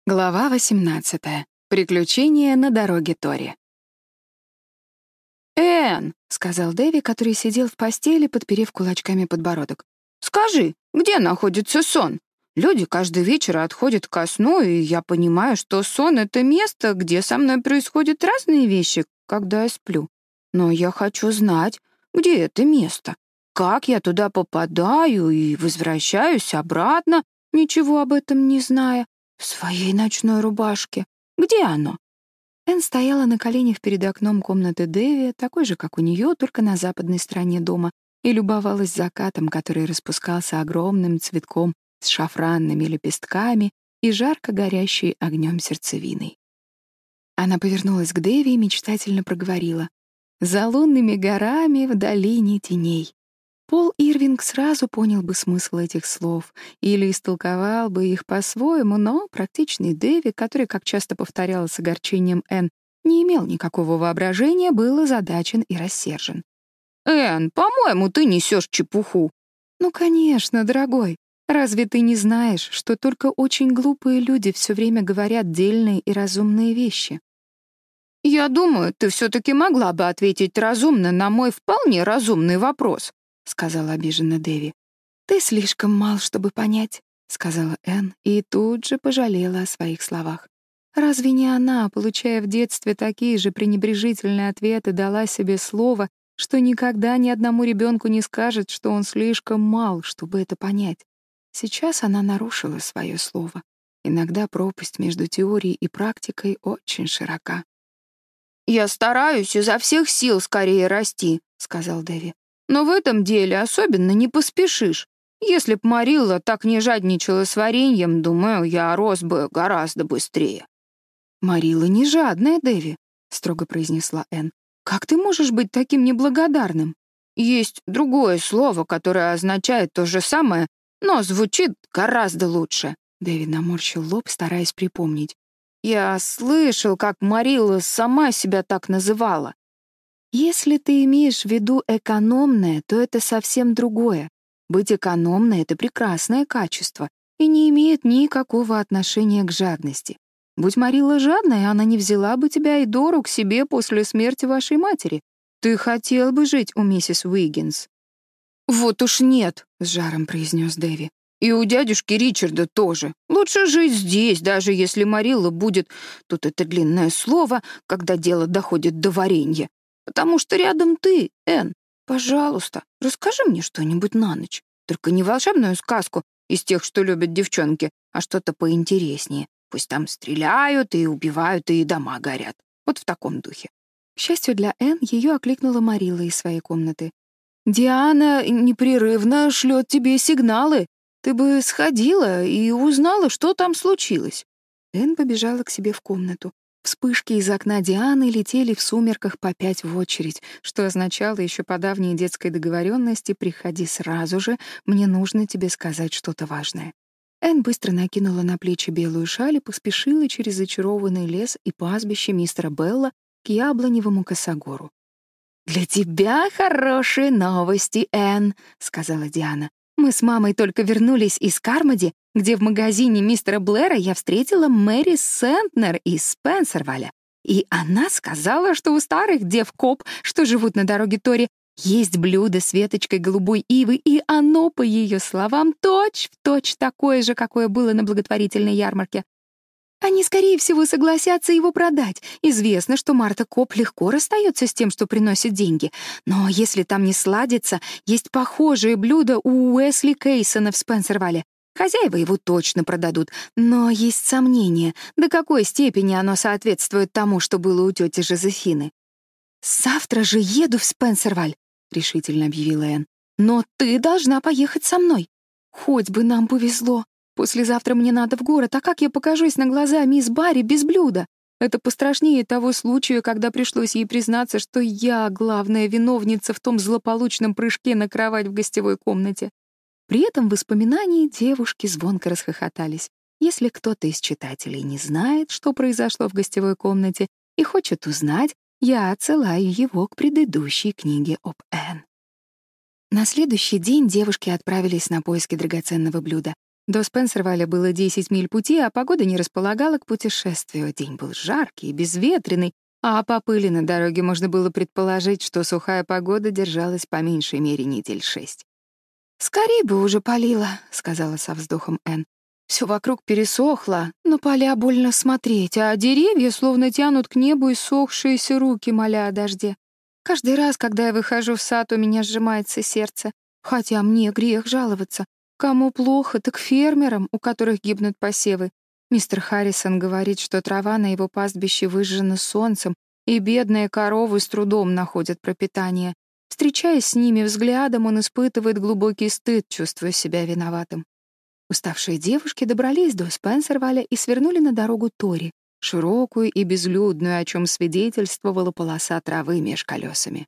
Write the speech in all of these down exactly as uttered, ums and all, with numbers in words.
Глава восемнадцатая. Приключения на дороге Тори. «Энн», — сказал Дэви, который сидел в постели, подперев кулачками подбородок, «скажи, где находится сон? Люди каждый вечер отходят ко сну, и я понимаю, что сон — это место, где со мной происходят разные вещи, когда я сплю. Но я хочу знать, где это место, как я туда попадаю и возвращаюсь обратно, ничего об этом не зная. В своей ночной рубашке. Где оно?» Энн стояла на коленях перед окном комнаты Дэви, такой же, как у нее, только на западной стороне дома, и любовалась закатом, который распускался огромным цветком с шафранными лепестками и жарко горящей огнем сердцевиной. Она повернулась к Дэви и мечтательно проговорила: «За лунными горами в долине теней». Пол Ирвинг сразу понял бы смысл этих слов или истолковал бы их по-своему, но практичный Дэви, который, как часто повторяла с огорчением Энн, не имел никакого воображения, был озадачен и рассержен. «Энн, по-моему, ты несешь чепуху». «Ну, конечно, дорогой. Разве ты не знаешь, что только очень глупые люди все время говорят дельные и разумные вещи?» «Я думаю, ты все-таки могла бы ответить разумно на мой вполне разумный вопрос», — сказал обиженно Дэви. «Ты слишком мал, чтобы понять», — сказала Энн и тут же пожалела о своих словах. Разве не она, получая в детстве такие же пренебрежительные ответы, дала себе слово, что никогда ни одному ребенку не скажет, что он слишком мал, чтобы это понять? Сейчас она нарушила свое слово. Иногда пропасть между теорией и практикой очень широка. «Я стараюсь изо всех сил скорее расти», — сказал Дэви. «Но в этом деле особенно не поспешишь. Если б Марилла так не жадничала с вареньем, думаю, я рос бы гораздо быстрее». «Марилла не жадная, Дэви», — строго произнесла Энн. «Как ты можешь быть таким неблагодарным?» «Есть другое слово, которое означает то же самое, но звучит гораздо лучше». Дэви наморщил лоб, стараясь припомнить. «Я слышал, как Марилла сама себя так называла». «Если ты имеешь в виду экономное, то это совсем другое. Быть экономной — это прекрасное качество и не имеет никакого отношения к жадности. Будь Марилла жадной, она не взяла бы тебя и Дору к себе после смерти вашей матери. Ты хотел бы жить у миссис Уиггинс». «Вот уж нет», — с жаром произнес Дэви. «И у дядюшки Ричарда тоже. Лучше жить здесь, даже если Марилла будет, тут это длинное слово, когда дело доходит до варенья. Потому что рядом ты, Энн. Пожалуйста, расскажи мне что-нибудь на ночь. Только не волшебную сказку из тех, что любят девчонки, а что-то поинтереснее. Пусть там стреляют и убивают, и дома горят. Вот в таком духе». К счастью для Энн, ее окликнула Марилла из своей комнаты. «Диана непрерывно шлет тебе сигналы. Ты бы сходила и узнала, что там случилось». Энн побежала к себе в комнату. Вспышки из окна Дианы летели в сумерках по пять в очередь, что означало еще по давней детской договоренности «приходи сразу же, мне нужно тебе сказать что-то важное». Энн быстро накинула на плечи белую шаль и поспешила через зачарованный лес и пастбище мистера Белла к яблоневому косогору. «Для тебя хорошие новости, Энн», — сказала Диана. «Мы с мамой только вернулись из Кармоди, где в магазине мистера Блэра я встретила Мэри Сентнер из Спенсерваля. И она сказала, что у старых дев Коп, что живут на дороге Тори, есть блюдо с веточкой голубой ивы, и оно, по ее словам, точь-в-точь такое же, какое было на благотворительной ярмарке. Они, скорее всего, согласятся его продать. Известно, что Марта Коп легко расстается с тем, что приносит деньги. Но если там не сладится, есть похожие блюда у Уэсли Кейсона в Спенсервале. Хозяева его точно продадут, но есть сомнения, до какой степени оно соответствует тому, что было у тети Жозефины. «Завтра же еду в Спенсерваль», — решительно объявила Энн. «Но ты должна поехать со мной. Хоть бы нам повезло. Послезавтра мне надо в город, а как я покажусь на глаза мисс Барри без блюда? Это пострашнее того случая, когда пришлось ей признаться, что я главная виновница в том злополучном прыжке на кровать в гостевой комнате». При этом воспоминании девушки звонко расхохотались. Если кто-то из читателей не знает, что произошло в гостевой комнате, и хочет узнать, я отсылаю его к предыдущей книге об Энн. На следующий день девушки отправились на поиски драгоценного блюда. До Спенсерваля было десять миль пути, а погода не располагала к путешествию. День был жаркий, безветренный, а по пыли на дороге можно было предположить, что сухая погода держалась по меньшей мере недель шесть. «Скорей бы уже полило», — сказала со вздохом Энн. «Всё вокруг пересохло, на поля больно смотреть, а деревья словно тянут к небу иссохшиеся руки, моля о дожде. Каждый раз, когда я выхожу в сад, у меня сжимается сердце. Хотя мне грех жаловаться. Кому плохо, так фермерам, у которых гибнут посевы. Мистер Харрисон говорит, что трава на его пастбище выжжена солнцем, и бедные коровы с трудом находят пропитание. Встречаясь с ними взглядом, он испытывает глубокий стыд, чувствуя себя виноватым. Уставшие девушки добрались до Спенсерваля и свернули на дорогу Тори, широкую и безлюдную, о чем свидетельствовала полоса травы меж колесами.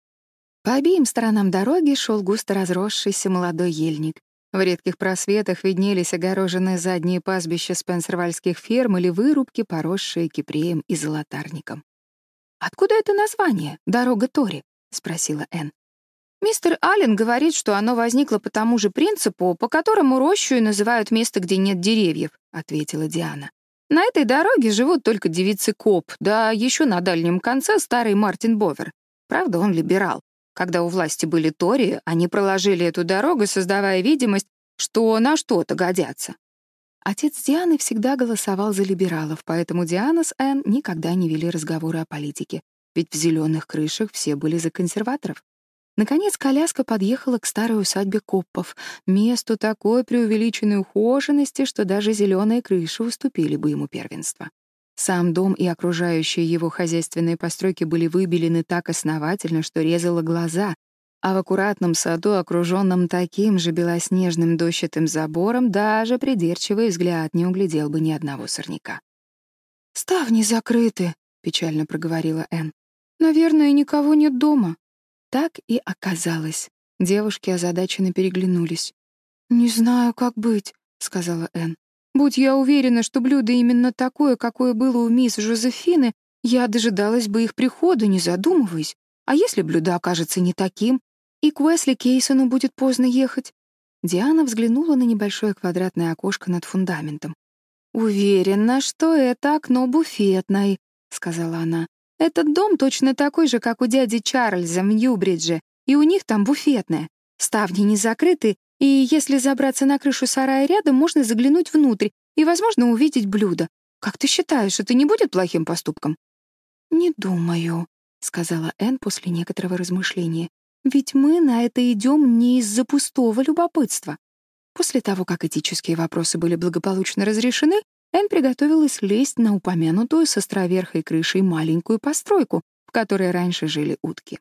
По обеим сторонам дороги шел густо разросшийся молодой ельник. В редких просветах виднелись огороженные задние пастбища спенсервальских ферм или вырубки, поросшие кипреем и золотарником. «Откуда это название, дорога Тори?» — спросила Энн. «Мистер Аллен говорит, что оно возникло по тому же принципу, по которому рощу и называют место, где нет деревьев», — ответила Диана. «На этой дороге живут только девицы Коп, да еще на дальнем конце старый Мартин Бовер. Правда, он либерал. Когда у власти были Тори, они проложили эту дорогу, создавая видимость, что на что-то годятся». Отец Дианы всегда голосовал за либералов, поэтому Диана с Энн никогда не вели разговоры о политике, ведь в зеленых крышах все были за консерваторов. Наконец коляска подъехала к старой усадьбе Коппов, месту такой преувеличенной ухоженности, что даже зеленые крыши уступили бы ему первенство. Сам дом и окружающие его хозяйственные постройки были выбелены так основательно, что резало глаза, а в аккуратном саду, окруженном таким же белоснежным дощатым забором, даже придирчивый взгляд не углядел бы ни одного сорняка. «Ставни закрыты», — печально проговорила Энн. «Наверное, никого нет дома». Так и оказалось. Девушки озадаченно переглянулись. «Не знаю, как быть», — сказала Энн. «Будь я уверена, что блюдо именно такое, какое было у мисс Жозефины, я дожидалась бы их прихода, не задумываясь. А если блюдо окажется не таким, и к Уэсли Кейсону будет поздно ехать?» Диана взглянула на небольшое квадратное окошко над фундаментом. «Уверена, что это окно буфетной», — сказала она. «Этот дом точно такой же, как у дяди Чарльза в Ньюбридже, и у них там буфетная. Ставни не закрыты, и если забраться на крышу сарая рядом, можно заглянуть внутрь и, возможно, увидеть блюдо. Как ты считаешь, это не будет плохим поступком?» «Не думаю», — сказала Энн после некоторого размышления. «Ведь мы на это идем не из-за пустого любопытства». После того, как этические вопросы были благополучно разрешены, Энн приготовилась лезть на упомянутую с островерхой крышей маленькую постройку, в которой раньше жили утки.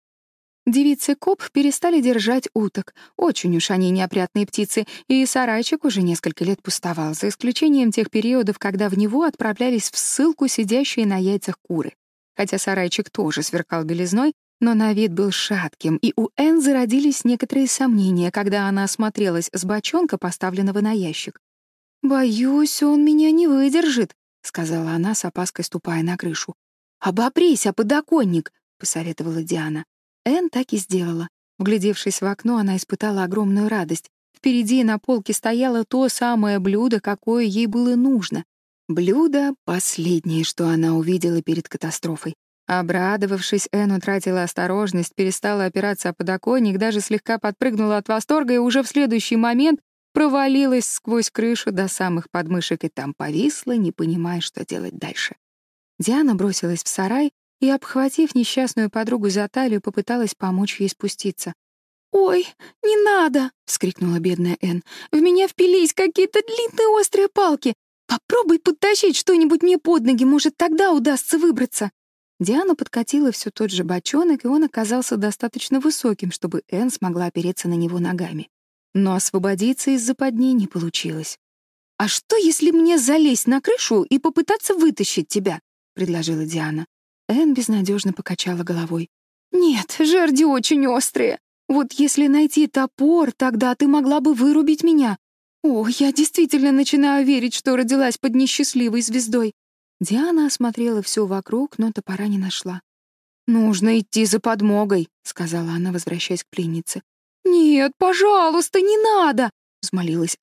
Девицы Коп перестали держать уток. Очень уж они неопрятные птицы, и сарайчик уже несколько лет пустовал, за исключением тех периодов, когда в него отправлялись в ссылку сидящие на яйцах куры. Хотя сарайчик тоже сверкал белизной, но на вид был шатким, и у Энн зародились некоторые сомнения, когда она осмотрелась с бочонка, поставленного на ящик. «Боюсь, он меня не выдержит», — сказала она, с опаской ступая на крышу. «Обопрись о подоконник», — посоветовала Диана. Энн так и сделала. Вглядевшись в окно, она испытала огромную радость. Впереди на полке стояло то самое блюдо, какое ей было нужно. Блюдо — последнее, что она увидела перед катастрофой. Обрадовавшись, Энн утратила осторожность, перестала опираться о подоконник, даже слегка подпрыгнула от восторга и уже в следующий момент провалилась сквозь крышу до самых подмышек и там повисла, не понимая, что делать дальше. Диана бросилась в сарай и, обхватив несчастную подругу за талию, попыталась помочь ей спуститься. «Ой, не надо!» — вскрикнула бедная Энн. «В меня впились какие-то длинные острые палки. Попробуй подтащить что-нибудь мне под ноги, может, тогда удастся выбраться». Диана подкатила все тот же бочонок, и он оказался достаточно высоким, чтобы Энн смогла опереться на него ногами. Но освободиться из западни не получилось. «А что, если мне залезть на крышу и попытаться вытащить тебя?» — предложила Диана. Энн безнадежно покачала головой. «Нет, жерди очень острые. Вот если найти топор, тогда ты могла бы вырубить меня. О, я действительно начинаю верить, что родилась под несчастливой звездой». Диана осмотрела все вокруг, но топора не нашла. «Нужно идти за подмогой», — сказала она, возвращаясь к пленнице. «Нет, пожалуйста, не надо!» — взмолилась Энн.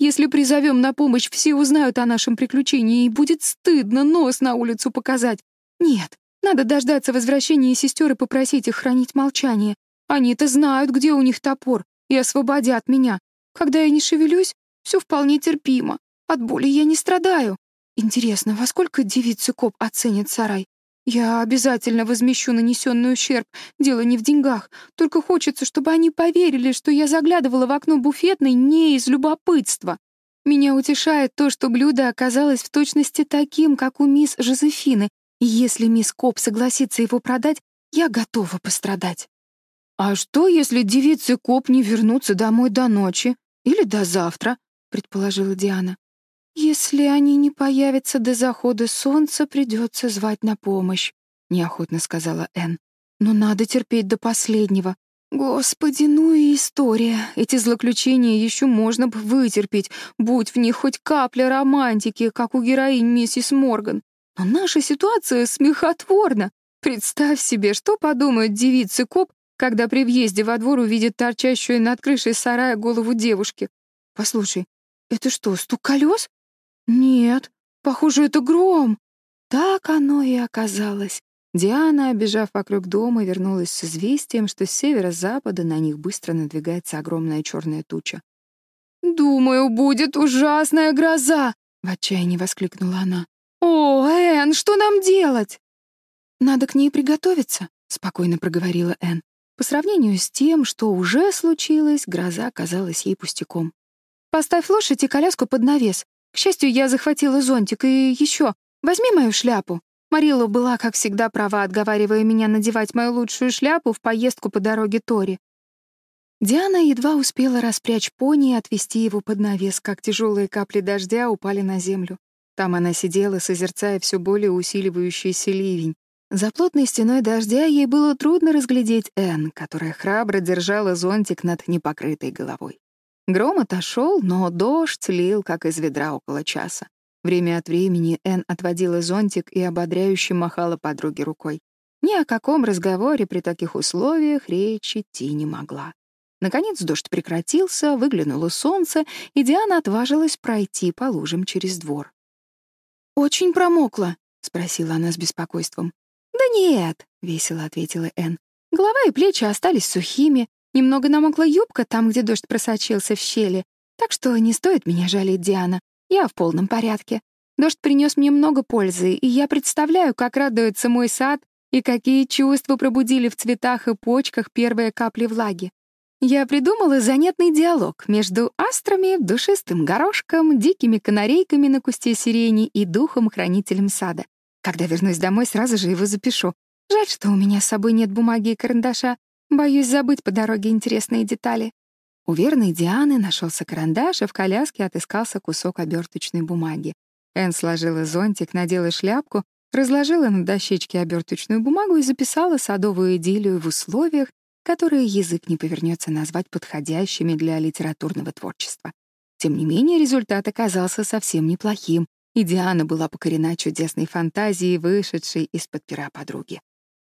Если призовем на помощь, все узнают о нашем приключении, и будет стыдно нос на улицу показать. Нет, надо дождаться возвращения сестер и попросить их хранить молчание. Они-то знают, где у них топор, и освободят меня. Когда я не шевелюсь, все вполне терпимо. От боли я не страдаю. Интересно, во сколько девицы коп оценит сарай? Я обязательно возмещу нанесенный ущерб. Дело не в деньгах. Только хочется, чтобы они поверили, что я заглядывала в окно буфетной не из любопытства. Меня утешает то, что блюдо оказалось в точности таким, как у мисс Жозефины, и если мисс Коп согласится его продать, я готова пострадать. «А что, если девицы Коп не вернутся домой до ночи? Или до завтра?» — предположила Диана. «Если они не появятся до захода солнца, придется звать на помощь», — неохотно сказала Энн. «Но надо терпеть до последнего. Господи, ну и история. Эти злоключения еще можно бы вытерпеть, будь в них хоть капля романтики, как у героинь миссис Морган. Но наша ситуация смехотворна. Представь себе, что подумают девицы-коп, когда при въезде во двор увидят торчащую над крышей сарая голову девушки. Послушай, это что, стук колес? Нет, похоже, это гром. Так оно и оказалось. Диана, обежав вокруг дома, вернулась с известием, что с северо-запада на них быстро надвигается огромная черная туча. «Думаю, будет ужасная гроза!» — в отчаянии воскликнула она. «О, Энн, что нам делать?» «Надо к ней приготовиться», — спокойно проговорила Энн. По сравнению с тем, что уже случилось, гроза казалась ей пустяком. «Поставь лошадь и коляску под навес. К счастью, я захватила зонтик. И еще, возьми мою шляпу». Марилла была, как всегда, права, отговаривая меня надевать мою лучшую шляпу в поездку по дороге Тори. Диана едва успела распрячь пони и отвести его под навес, как тяжелые капли дождя упали на землю. Там она сидела, созерцая все более усиливающийся ливень. За плотной стеной дождя ей было трудно разглядеть Энн, которая храбро держала зонтик над непокрытой головой. Гром отошел, но дождь лил, как из ведра, около часа. Время от времени Энн отводила зонтик и ободряюще махала подруге рукой. Ни о каком разговоре при таких условиях речь идти не могла. Наконец дождь прекратился, выглянуло солнце, и Диана отважилась пройти по лужам через двор. «Очень промокла?» — спросила она с беспокойством. «Да нет», — весело ответила Энн. «Голова и плечи остались сухими, немного намокла юбка там, где дождь просочился в щели, так что не стоит меня жалеть, Диана. Я в полном порядке. Дождь принес мне много пользы, и я представляю, как радуется мой сад и какие чувства пробудили в цветах и почках первые капли влаги. Я придумала занятный диалог между астрами, душистым горошком, дикими канарейками на кусте сирени и духом-хранителем сада. Когда вернусь домой, сразу же его запишу. Жаль, что у меня с собой нет бумаги и карандаша. Боюсь забыть по дороге интересные детали». У верной Дианы нашелся карандаш, и в коляске отыскался кусок оберточной бумаги. Энн сложила зонтик, надела шляпку, разложила на дощечке оберточную бумагу и записала садовую идиллию в условиях, которые язык не повернется назвать подходящими для литературного творчества. Тем не менее, результат оказался совсем неплохим, и Диана была покорена чудесной фантазией, вышедшей из-под пера подруги.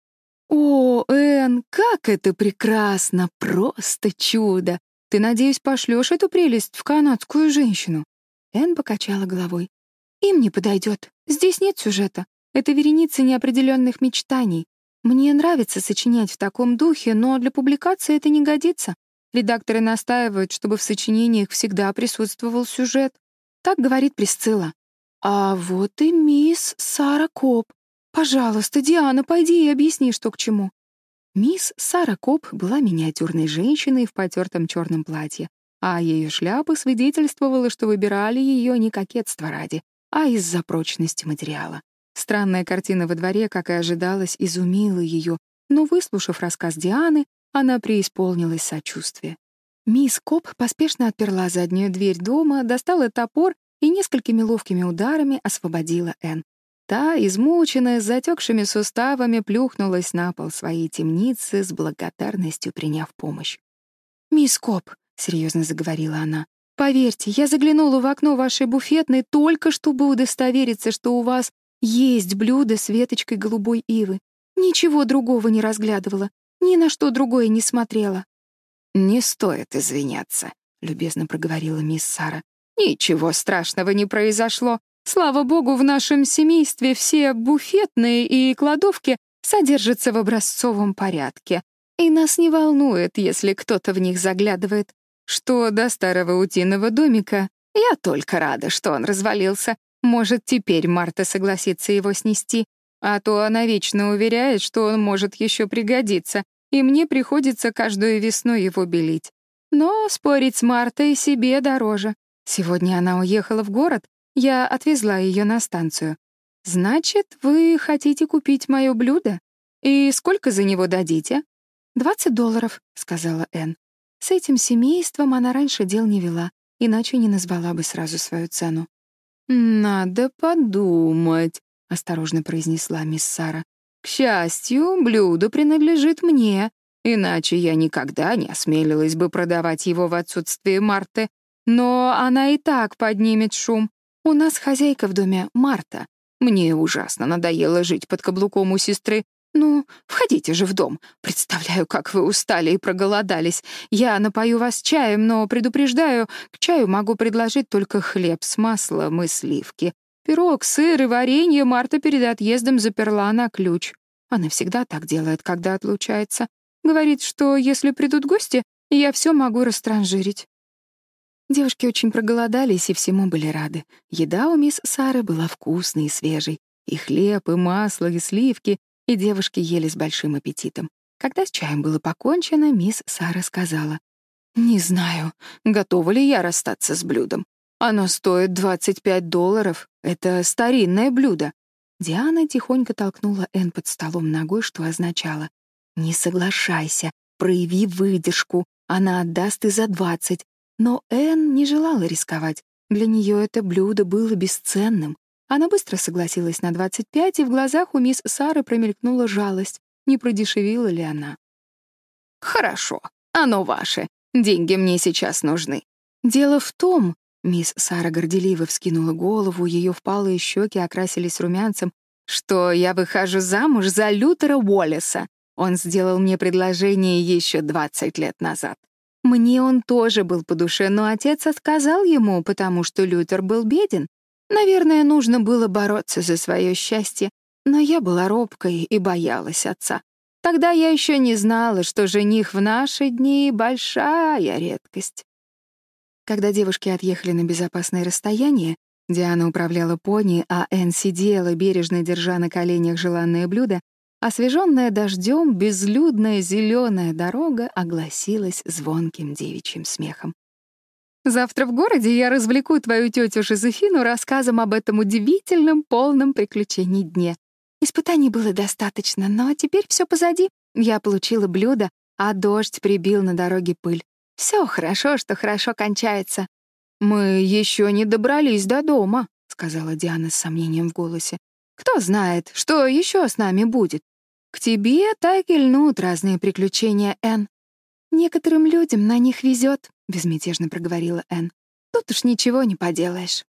«О, Энн, как это прекрасно! Просто чудо! Ты, надеюсь, пошлешь эту прелесть в канадскую женщину?» Энн покачала головой. «Им не подойдет. Здесь нет сюжета. Это вереница неопределенных мечтаний. Мне нравится сочинять в таком духе, но для публикации это не годится. Редакторы настаивают, чтобы в сочинениях всегда присутствовал сюжет. Так говорит Присцилла. А вот и мисс Сара Коп. Пожалуйста, Диана, пойди и объясни, что к чему». Мисс Сара Коп была миниатюрной женщиной в потертом черном платье, а ее шляпа свидетельствовала, что выбирали ее не кокетство ради, а из-за прочности материала. Странная картина во дворе, как и ожидалось, изумила ее, но, выслушав рассказ Дианы, она преисполнилась сочувствия. Мисс Коп поспешно отперла заднюю дверь дома, достала топор и несколькими ловкими ударами освободила Энн. Та, измученная, с затекшими суставами, плюхнулась на пол своей темницы, с благодарностью приняв помощь. «Мисс Коп», — серьезно заговорила она, — «поверьте, я заглянула в окно вашей буфетной только чтобы удостовериться, что у вас есть блюдо с веточкой голубой ивы. Ничего другого не разглядывала, ни на что другое не смотрела». «Не стоит извиняться», — любезно проговорила мисс Сара. Ничего страшного не произошло. Слава богу, в нашем семействе все буфетные и кладовки содержатся в образцовом порядке, и нас не волнует, если кто-то в них заглядывает. Что до старого утиного домика, я только рада, что он развалился. Может, теперь Марта согласится его снести, а то она вечно уверяет, что он может еще пригодиться, и мне приходится каждую весну его белить. Но спорить с Мартой себе дороже. Сегодня она уехала в город, я отвезла ее на станцию. Значит, вы хотите купить мое блюдо? И сколько за него дадите? «Двадцать долларов», — сказала Энн. С этим семейством она раньше дел не вела, иначе не назвала бы сразу свою цену. «Надо подумать», — осторожно произнесла мисс Сара. «К счастью, блюдо принадлежит мне, иначе я никогда не осмелилась бы продавать его в отсутствие Марты. Но она и так поднимет шум. У нас хозяйка в доме Марта. Мне ужасно надоело жить под каблуком у сестры. Ну, входите же в дом. Представляю, как вы устали и проголодались. Я напою вас чаем, но предупреждаю, к чаю могу предложить только хлеб с маслом и сливки. Пирог, сыр и варенье Марта перед отъездом заперла на ключ. Она всегда так делает, когда отлучается. Говорит, что если придут гости, я все могу растранжирить». Девушки очень проголодались и всему были рады. Еда у мисс Сары была вкусной и свежей. И хлеб, и масло, и сливки, и девушки ели с большим аппетитом. Когда с чаем было покончено, мисс Сара сказала: «Не знаю, готова ли я расстаться с блюдом. Оно стоит двадцать пять долларов. Это старинное блюдо». Диана тихонько толкнула Энн под столом ногой, что означало: «Не соглашайся, прояви выдержку, она отдаст и за двадцать». Но Энн не желала рисковать. Для нее это блюдо было бесценным. Она быстро согласилась на двадцать пять, и в глазах у мисс Сары промелькнула жалость. Не продешевила ли она? «Хорошо, оно ваше. Деньги мне сейчас нужны». «Дело в том...» — мисс Сара горделиво вскинула голову, ее впалые щеки окрасились румянцем, «что я выхожу замуж за Лютера Уоллеса. Он сделал мне предложение еще двадцать лет назад. Мне он тоже был по душе, но отец отказал ему, потому что Лютер был беден. Наверное, нужно было бороться за свое счастье, но я была робкой и боялась отца. Тогда я еще не знала, что жених в наши дни — большая редкость». Когда девушки отъехали на безопасное расстояние, Диана управляла пони, а Энн сидела, бережно держа на коленях желанное блюдо, освеженная дождем безлюдная зеленая дорога огласилась звонким девичьим смехом. «Завтра в городе я развлеку твою тетю Жозефину рассказом об этом удивительном, полном приключений дне. Испытаний было достаточно, но теперь все позади. Я получила блюдо, а дождь прибил на дороге пыль. Все хорошо, что хорошо кончается». «Мы еще не добрались до дома», — сказала Диана с сомнением в голосе. «Кто знает, что еще с нами будет? К тебе так и льнут разные приключения, Энн». «Некоторым людям на них везет», — безмятежно проговорила Энн. «Тут уж ничего не поделаешь».